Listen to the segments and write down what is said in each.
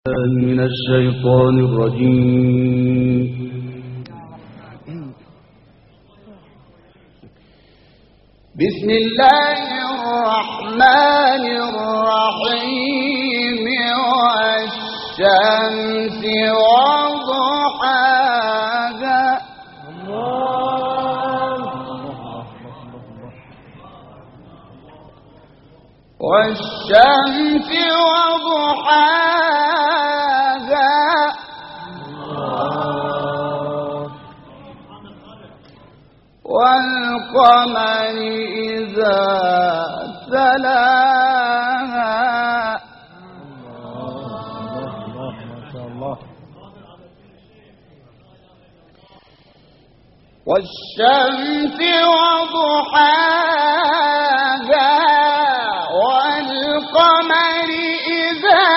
من الشيطان الرجيم. بسم الله الرحمن الرحيم. والشمس وضحاها والشمس وضحاها والقمر إذا تلاها والشمس وضحاها والقمر إذا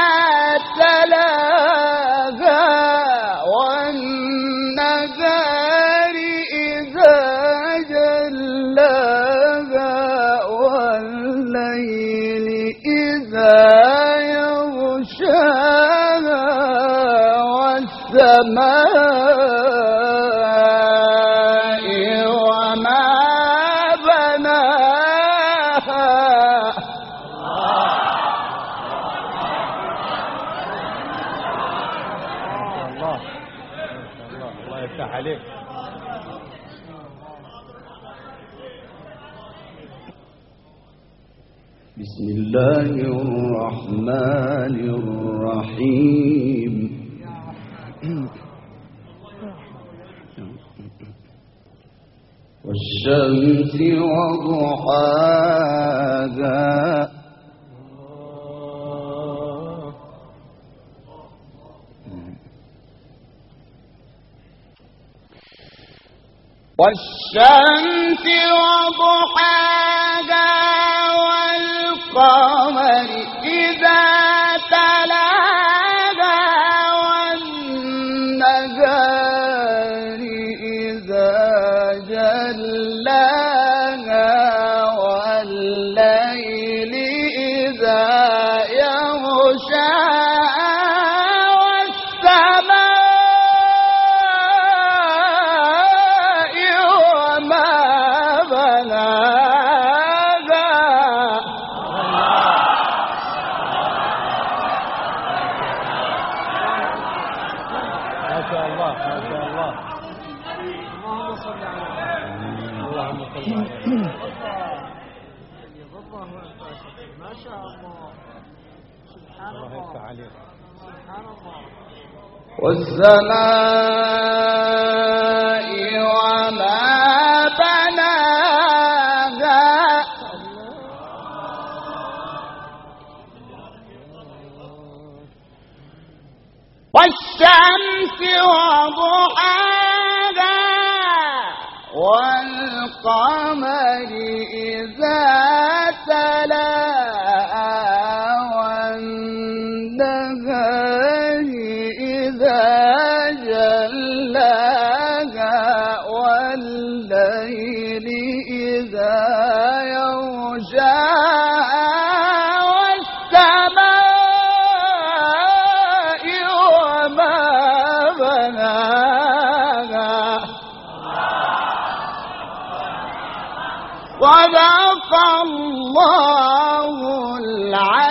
تلاها والنهار إذا جلاها والليل إذا يغشاها والسماء وما بناها. الله يفتح عليك. بسم الله الرحمن الرحيم. والشمس وضحاها والشمس وضحاها والقمر إذا تلاها والنهار إذا جلاها والليل إذا يغشاها ما شاء الله. سبحان الله. سبحان الله. والسماء وما بناها والشمس وضحاها والقمر إذا تلاها والنهار إذا جلاها والليل إذا يغشاها والسماء وما بناها. صدق الله العظيم.